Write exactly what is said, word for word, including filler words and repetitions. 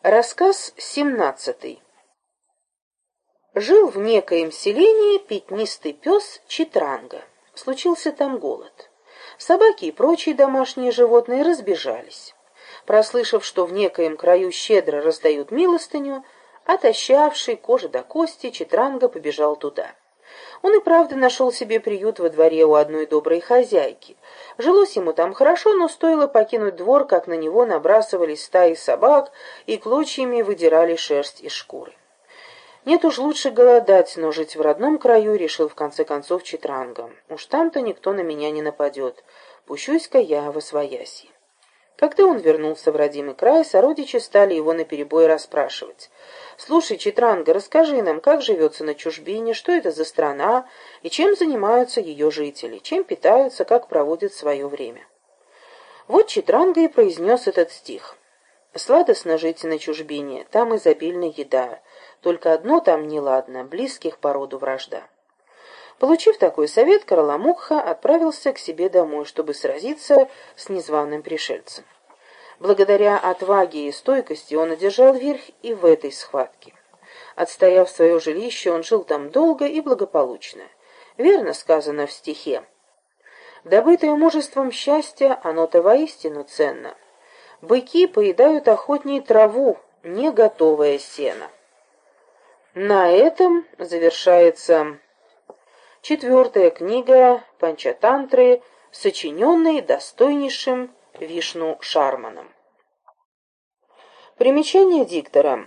Рассказ семнадцатый. Жил в некоем селении пятнистый пес Читранга. Случился там голод. Собаки и прочие домашние животные разбежались. Прослышав, что в некоем краю щедро раздают милостыню, отощавший кожи до кости, Читранга побежал туда. Он и правда нашел себе приют во дворе у одной доброй хозяйки. Жилось ему там хорошо, но стоило покинуть двор, как на него набрасывались стаи собак и клочьями выдирали шерсть из шкуры. Нет уж, лучше голодать, но жить в родном краю, решил в конце концов Читранга. Уж там-то никто на меня не нападет. Пущусь-ка я восвояси. Когда он вернулся в родимый край, сородичи стали его наперебой расспрашивать. «Слушай, Читранга, расскажи нам, как живется на чужбине, что это за страна и чем занимаются ее жители, чем питаются, как проводят свое время». Вот Читранга и произнес этот стих. «Сладостно жить на чужбине, там изобильная еда, только одно там неладно, близких по роду вражда». Получив такой совет, Караламукха отправился к себе домой, чтобы сразиться с незваным пришельцем. Благодаря отваге и стойкости он одержал верх и в этой схватке. Отстояв свое жилище, он жил там долго и благополучно. Верно сказано в стихе: «Добытое мужеством счастье, оно-то воистину ценно. Быки поедают охотней траву, не готовое сено». На этом завершается четвертая книга Панчатантры, сочиненная достойнейшим Вишну Шарманом. Примечание диктора.